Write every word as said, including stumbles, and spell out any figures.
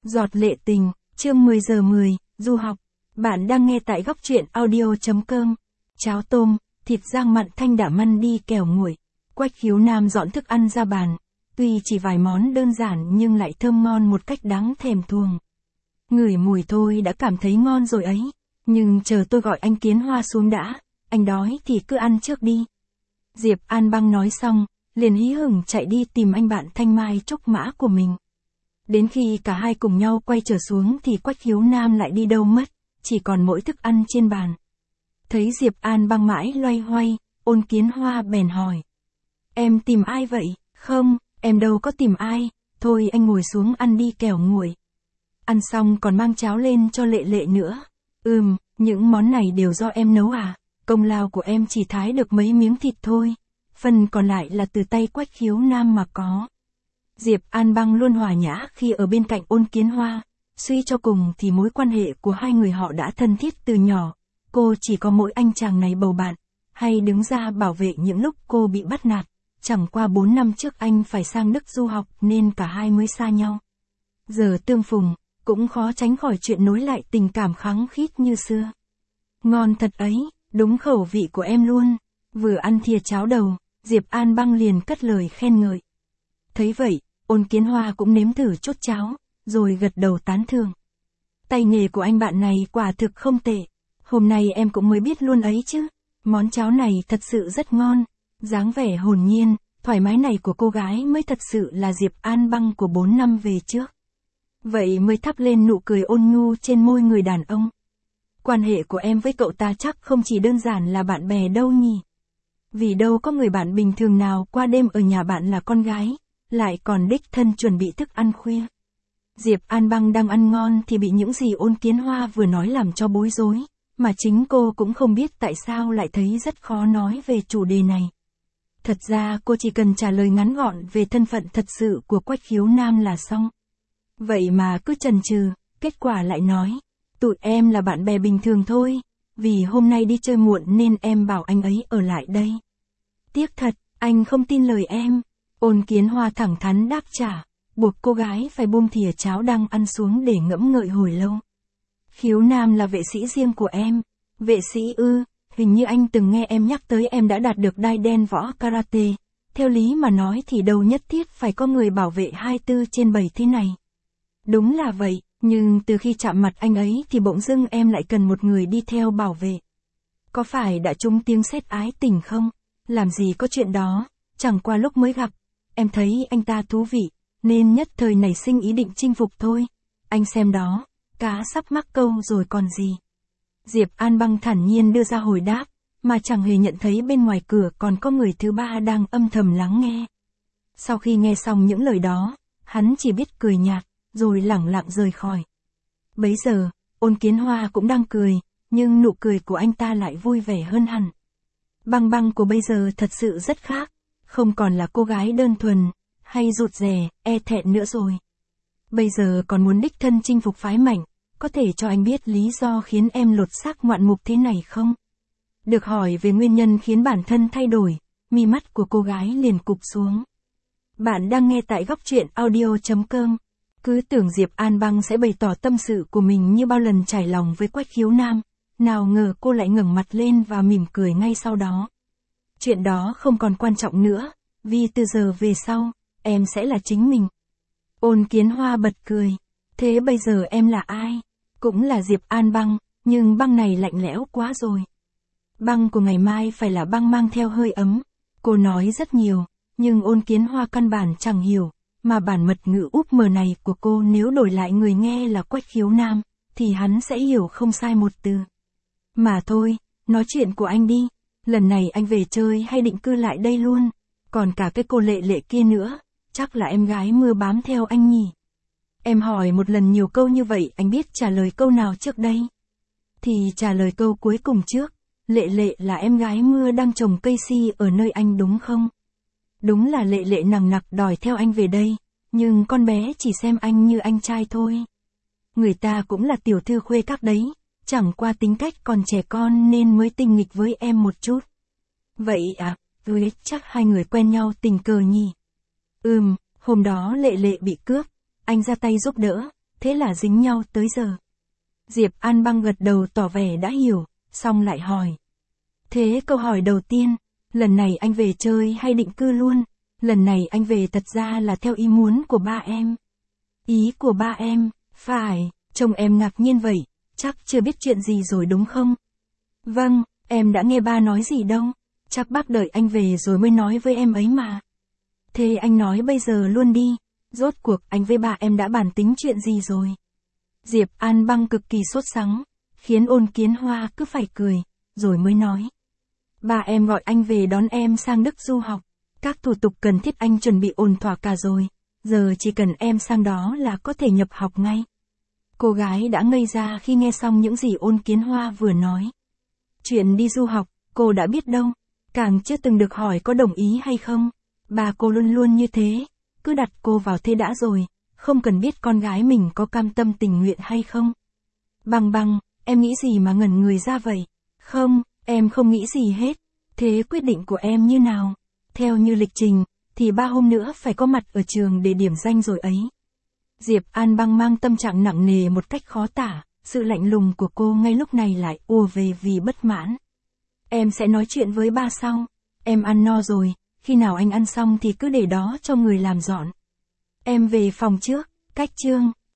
Giọt lệ tình, chương mười giờ mười, du học. Bạn đang nghe tại góc truyện audio.com. Cháo tôm, thịt rang mặn thanh đả măn đi kèo nguội. Quách Khiếu Nam dọn thức ăn ra bàn. Tuy chỉ vài món đơn giản nhưng lại thơm ngon một cách đáng thèm thuồng. Ngửi mùi thôi đã cảm thấy ngon rồi ấy. Nhưng chờ tôi gọi anh Kiến Hoa xuống đã. Anh đói thì cứ ăn trước đi. Diệp An Băng nói xong, liền hí hửng chạy đi tìm anh bạn Thanh Mai Trúc Mã của mình. Đến khi cả hai cùng nhau quay trở xuống thì Quách Khiếu Nam lại đi đâu mất, chỉ còn mỗi thức ăn trên bàn. Thấy Diệp An Băng mãi loay hoay, Ôn Kiến Hoa bèn hỏi. Em tìm ai vậy? Không, em đâu có tìm ai, thôi anh ngồi xuống ăn đi kẻo nguội. Ăn xong còn mang cháo lên cho Lệ Lệ nữa. Ừm, những món này đều do em nấu à, công lao của em chỉ thái được mấy miếng thịt thôi, phần còn lại là từ tay Quách Khiếu Nam mà có. Diệp An Băng luôn hòa nhã khi ở bên cạnh Ôn Kiến Hoa, suy cho cùng thì mối quan hệ của hai người họ đã thân thiết từ nhỏ, cô chỉ có mỗi anh chàng này bầu bạn, hay đứng ra bảo vệ những lúc cô bị bắt nạt, chẳng qua bốn năm trước anh phải sang Đức du học nên cả hai mới xa nhau. Giờ tương phùng, cũng khó tránh khỏi chuyện nối lại tình cảm khăng khít như xưa. Ngon thật ấy, đúng khẩu vị của em luôn. Vừa ăn thìa cháo đầu, Diệp An Băng liền cất lời khen ngợi. Thấy vậy, Ôn Kiến Hoa cũng nếm thử chút cháo, rồi gật đầu tán thưởng. Tay nghề của anh bạn này quả thực không tệ. Hôm nay em cũng mới biết luôn ấy chứ. Món cháo này thật sự rất ngon. Dáng vẻ hồn nhiên, thoải mái này của cô gái mới thật sự là Diệp An Băng của bốn năm về trước. Vậy mới thắp lên nụ cười ôn nhu trên môi người đàn ông. Quan hệ của em với cậu ta chắc không chỉ đơn giản là bạn bè đâu nhỉ. Vì đâu có người bạn bình thường nào qua đêm ở nhà bạn là con gái, lại còn đích thân chuẩn bị thức ăn khuya. Diệp An Băng đang ăn ngon thì bị những gì Ôn Kiến Hoa vừa nói làm cho bối rối, mà chính cô cũng không biết tại sao lại thấy rất khó nói về chủ đề này. Thật ra cô chỉ cần trả lời ngắn gọn về thân phận thật sự của Quách Khiếu Nam là xong. Vậy mà cứ chần chừ, kết quả lại nói, tụi em là bạn bè bình thường thôi, vì hôm nay đi chơi muộn nên em bảo anh ấy ở lại đây. Tiếc thật, anh không tin lời em. Ôn Kiến Hoa thẳng thắn đáp trả, buộc cô gái phải buông thìa cháo đang ăn xuống để ngẫm ngợi hồi lâu. Khiếu Nam là vệ sĩ riêng của em. Vệ sĩ ư, hình như anh từng nghe em nhắc tới em đã đạt được đai đen võ karate. Theo lý mà nói thì đâu nhất thiết phải có người bảo vệ hai mươi bốn trên bảy thế này. Đúng là vậy, nhưng từ khi chạm mặt anh ấy thì bỗng dưng em lại cần một người đi theo bảo vệ. Có phải đã trúng tiếng sét ái tình không? Làm gì có chuyện đó, chẳng qua lúc mới gặp, em thấy anh ta thú vị, nên nhất thời nảy sinh ý định chinh phục thôi. Anh xem đó, cá sắp mắc câu rồi còn gì. Diệp An Băng thản nhiên đưa ra hồi đáp, mà chẳng hề nhận thấy bên ngoài cửa còn có người thứ ba đang âm thầm lắng nghe. Sau khi nghe xong những lời đó, hắn chỉ biết cười nhạt, rồi lẳng lặng rời khỏi. Bấy giờ, Ôn Kiến Hoa cũng đang cười, nhưng nụ cười của anh ta lại vui vẻ hơn hẳn. Băng Băng của bây giờ thật sự rất khác, không còn là cô gái đơn thuần, hay rụt rè, e thẹn nữa rồi. Bây giờ còn muốn đích thân chinh phục phái mạnh, có thể cho anh biết lý do khiến em lột xác ngoạn mục thế này không? Được hỏi về nguyên nhân khiến bản thân thay đổi, mi mắt của cô gái liền cụp xuống. Bạn đang nghe tại góc truyện audio.com. Cứ tưởng Diệp An Băng sẽ bày tỏ tâm sự của mình như bao lần trải lòng với Quách Khiếu Nam, nào ngờ cô lại ngẩng mặt lên và mỉm cười ngay sau đó. Chuyện đó không còn quan trọng nữa, vì từ giờ về sau, em sẽ là chính mình. Ôn Kiến Hoa bật cười. Thế bây giờ em là ai? Cũng là Diệp An Băng, nhưng băng này lạnh lẽo quá rồi. Băng của ngày mai phải là băng mang theo hơi ấm. Cô nói rất nhiều, nhưng Ôn Kiến Hoa căn bản chẳng hiểu, mà bản mật ngữ úp mờ này của cô nếu đổi lại người nghe là Quách Khiếu Nam, thì hắn sẽ hiểu không sai một từ. Mà thôi, nói chuyện của anh đi, lần này anh về chơi hay định cư lại đây luôn, còn cả cái cô Lệ Lệ kia nữa, chắc là em gái mưa bám theo anh nhỉ. Em hỏi một lần nhiều câu như vậy anh biết trả lời câu nào trước đây? Thì trả lời câu cuối cùng trước, Lệ Lệ là em gái mưa đang trồng cây si ở nơi anh đúng không? Đúng là Lệ Lệ nằng nặc đòi theo anh về đây, nhưng con bé chỉ xem anh như anh trai thôi. Người ta cũng là tiểu thư khuê các đấy, chẳng qua tính cách còn trẻ con nên mới tinh nghịch với em một chút. Vậy à, với chắc hai người quen nhau tình cờ nhỉ? Ừm, hôm đó Lệ Lệ bị cướp, anh ra tay giúp đỡ, thế là dính nhau tới giờ. Diệp An Băng gật đầu tỏ vẻ đã hiểu, xong lại hỏi. Thế câu hỏi đầu tiên, lần này anh về chơi hay định cư luôn? Lần này anh về thật ra là theo ý muốn của ba em. Ý của ba em, phải, trông em ngạc nhiên vậy, chắc chưa biết chuyện gì rồi đúng không? Vâng, em đã nghe ba nói gì đâu, chắc bác đợi anh về rồi mới nói với em ấy mà. Thế anh nói bây giờ luôn đi, rốt cuộc anh với ba em đã bàn tính chuyện gì rồi? Diệp An Băng cực kỳ sốt sắng, khiến Ôn Kiến Hoa cứ phải cười, rồi mới nói. Ba em gọi anh về đón em sang Đức du học, các thủ tục cần thiết anh chuẩn bị ổn thỏa cả rồi, giờ chỉ cần em sang đó là có thể nhập học ngay. Cô gái đã ngây ra khi nghe xong những gì Ôn Kiến Hoa vừa nói. Chuyện đi du học, cô đã biết đâu, càng chưa từng được hỏi có đồng ý hay không. Bà cô luôn luôn như thế, cứ đặt cô vào thế đã rồi, không cần biết con gái mình có cam tâm tình nguyện hay không. Băng Băng, em nghĩ gì mà ngẩn người ra vậy? Không, em không nghĩ gì hết. Thế quyết định của em như nào? Theo như lịch trình, thì ba hôm nữa phải có mặt ở trường để điểm danh rồi ấy. Diệp An Băng mang tâm trạng nặng nề một cách khó tả, sự lạnh lùng của cô ngay lúc này lại ùa về vì bất mãn. Em sẽ nói chuyện với ba sau, em ăn no rồi, khi nào anh ăn xong thì cứ để đó cho người làm dọn. Em về phòng trước, cách Trương.